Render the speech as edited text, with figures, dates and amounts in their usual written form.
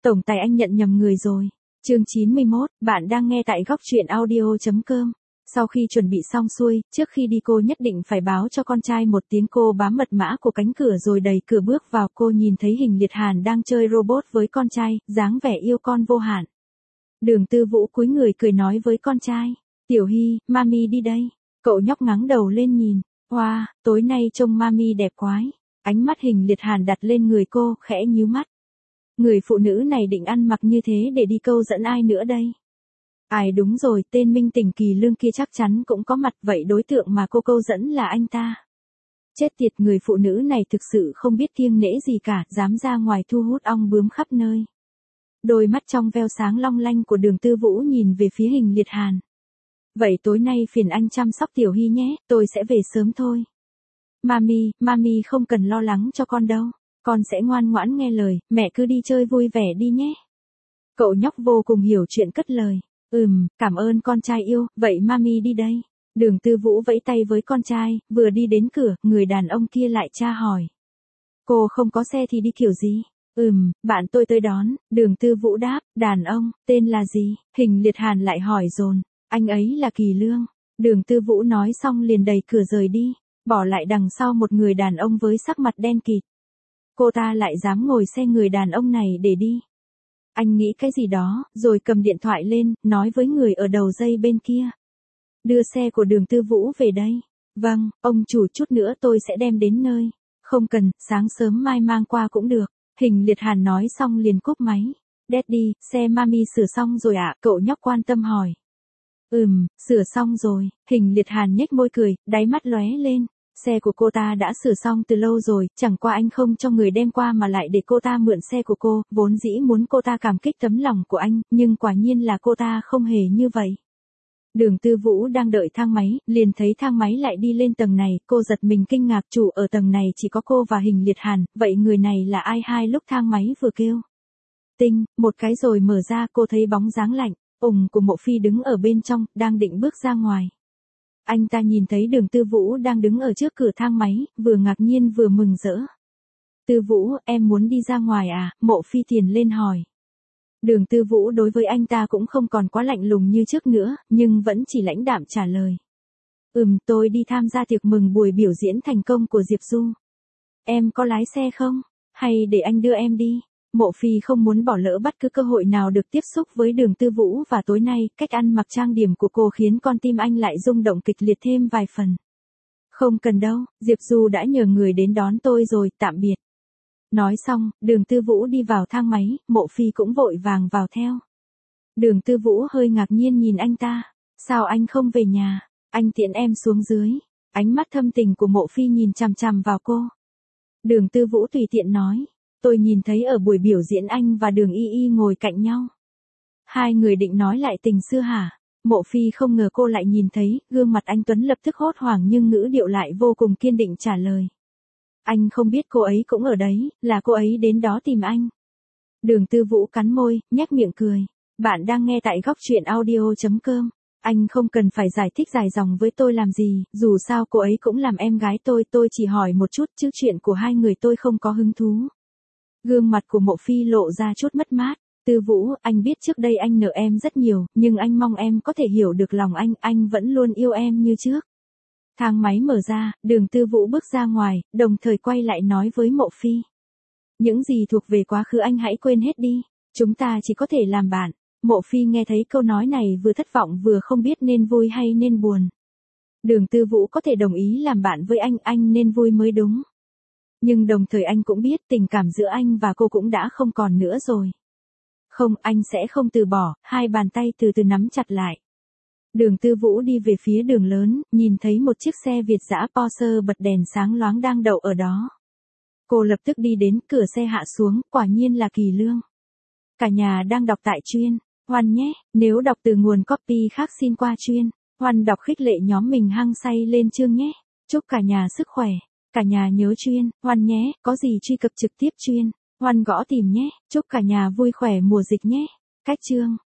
Tổng tài anh nhận nhầm người rồi. Chương 91, bạn đang nghe tại góc truyện audio.com. Sau khi chuẩn bị xong xuôi, trước khi đi cô nhất định phải báo cho con trai một tiếng. Cô bám mật mã của cánh cửa rồi đẩy cửa bước vào. Cô nhìn thấy Hình Liệt Hàn đang chơi robot với con trai, dáng vẻ yêu con vô hạn. Đường Tư Vũ cúi người cười nói với con trai. Tiểu Hy, mami đi đây. Cậu nhóc ngáng đầu lên nhìn. Wow, tối nay trông mami đẹp quái. Ánh mắt Hình Liệt Hàn đặt lên người cô, khẽ nhíu mắt. Người phụ nữ này định ăn mặc như thế để đi câu dẫn ai nữa đây? Ai đúng rồi, tên Minh Tỉnh Kỳ Lương kia chắc chắn cũng có mặt, vậy đối tượng mà cô câu dẫn là anh ta. Chết tiệt, người phụ nữ này thực sự không biết kiêng nể gì cả, dám ra ngoài thu hút ong bướm khắp nơi. Đôi mắt trong veo sáng long lanh của Đường Tư Vũ nhìn về phía Hình Liệt Hàn. Vậy tối nay phiền anh chăm sóc Tiểu Hy nhé, tôi sẽ về sớm thôi. Mami không cần lo lắng cho con đâu. Con sẽ ngoan ngoãn nghe lời, mẹ cứ đi chơi vui vẻ đi nhé. Cậu nhóc vô cùng hiểu chuyện cất lời. Cảm ơn con trai yêu, vậy mami đi đây. Đường Tư Vũ vẫy tay với con trai, vừa đi đến cửa, người đàn ông kia lại tra hỏi. Cô không có xe thì đi kiểu gì? Bạn tôi tới đón, Đường Tư Vũ đáp, đàn ông, tên là gì? Hình Liệt Hàn lại hỏi dồn, anh ấy là Kỳ Lương. Đường Tư Vũ nói xong liền đẩy cửa rời đi, bỏ lại đằng sau một người đàn ông với sắc mặt đen kịt. Cô ta lại dám ngồi xe người đàn ông này để đi. Anh nghĩ cái gì đó, rồi cầm điện thoại lên, nói với người ở đầu dây bên kia. Đưa xe của Đường Tư Vũ về đây. Vâng, ông chủ, chút nữa tôi sẽ đem đến nơi. Không cần, sáng sớm mai mang qua cũng được. Hình Liệt Hàn nói xong liền cúp máy. Daddy, xe mami sửa xong rồi ạ? Cậu nhóc quan tâm hỏi. Sửa xong rồi. Hình Liệt Hàn nhếch môi cười, đáy mắt lóe lên. Xe của cô ta đã sửa xong từ lâu rồi, chẳng qua anh không cho người đem qua mà lại để cô ta mượn xe của cô, vốn dĩ muốn cô ta cảm kích tấm lòng của anh, nhưng quả nhiên là cô ta không hề như vậy. Đường Tư Vũ đang đợi thang máy, liền thấy thang máy lại đi lên tầng này, cô giật mình kinh ngạc, chủ ở tầng này chỉ có cô và Hình Liệt Hàn, vậy người này là ai? Hai lúc thang máy vừa kêu tinh, một cái rồi mở ra, cô thấy bóng dáng lạnh, của Mộ Phi đứng ở bên trong, đang định bước ra ngoài. Anh ta nhìn thấy Đường Tư Vũ đang đứng ở trước cửa thang máy, vừa ngạc nhiên vừa mừng rỡ. Tư Vũ, em muốn đi ra ngoài à? Mộ Phi tiền lên hỏi. Đường Tư Vũ đối với anh ta cũng không còn quá lạnh lùng như trước nữa, nhưng vẫn chỉ lãnh đạm trả lời. Tôi đi tham gia tiệc mừng buổi biểu diễn thành công của Diệp Du. Em có lái xe không? Hay để anh đưa em đi? Mộ Phi không muốn bỏ lỡ bất cứ cơ hội nào được tiếp xúc với Đường Tư Vũ, và tối nay, cách ăn mặc trang điểm của cô khiến con tim anh lại rung động kịch liệt thêm vài phần. Không cần đâu, Diệp Du đã nhờ người đến đón tôi rồi, tạm biệt. Nói xong, Đường Tư Vũ đi vào thang máy, Mộ Phi cũng vội vàng vào theo. Đường Tư Vũ hơi ngạc nhiên nhìn anh ta. Sao anh không về nhà? Anh tiễn em xuống dưới. Ánh mắt thâm tình của Mộ Phi nhìn chằm chằm vào cô. Đường Tư Vũ tùy tiện nói. Tôi nhìn thấy ở buổi biểu diễn anh và Đường Y Y ngồi cạnh nhau. Hai người định nói lại tình xưa hả? Mộ Phi không ngờ cô lại nhìn thấy, gương mặt anh Tuấn lập tức hốt hoảng nhưng ngữ điệu lại vô cùng kiên định trả lời. Anh không biết cô ấy cũng ở đấy, là cô ấy đến đó tìm anh. Đường Tư Vũ cắn môi, nhếch miệng cười. Bạn đang nghe tại góc truyện audio.com. Anh không cần phải giải thích dài dòng với tôi làm gì, dù sao cô ấy cũng làm em gái tôi chỉ hỏi một chút chứ chuyện của hai người tôi không có hứng thú. Gương mặt của Mộ Phi lộ ra chút mất mát. Tư Vũ, anh biết trước đây anh nợ em rất nhiều, nhưng anh mong em có thể hiểu được lòng anh vẫn luôn yêu em như trước. Thang máy mở ra, Đường Tư Vũ bước ra ngoài, đồng thời quay lại nói với Mộ Phi. Những gì thuộc về quá khứ anh hãy quên hết đi, chúng ta chỉ có thể làm bạn. Mộ Phi nghe thấy câu nói này vừa thất vọng vừa không biết nên vui hay nên buồn. Đường Tư Vũ có thể đồng ý làm bạn với anh nên vui mới đúng. Nhưng đồng thời anh cũng biết tình cảm giữa anh và cô cũng đã không còn nữa rồi. Không, anh sẽ không từ bỏ, hai bàn tay từ từ nắm chặt lại. Đường Tư Vũ đi về phía đường lớn, nhìn thấy một chiếc xe Việt dã Porsche bật đèn sáng loáng đang đậu ở đó. Cô lập tức đi đến, cửa xe hạ xuống, quả nhiên là Kỳ Lương. Cả nhà đang đọc tại chuyên. Hoan nhé, nếu đọc từ nguồn copy khác xin qua chuyên. Hoan đọc khích lệ nhóm mình hăng say lên chương nhé. Chúc cả nhà sức khỏe. Cả nhà nhớ chuyên, Hoan nhé, có gì truy cập trực tiếp chuyên. Hoan gõ tìm nhé, chúc cả nhà vui khỏe mùa dịch nhé. Cách chương.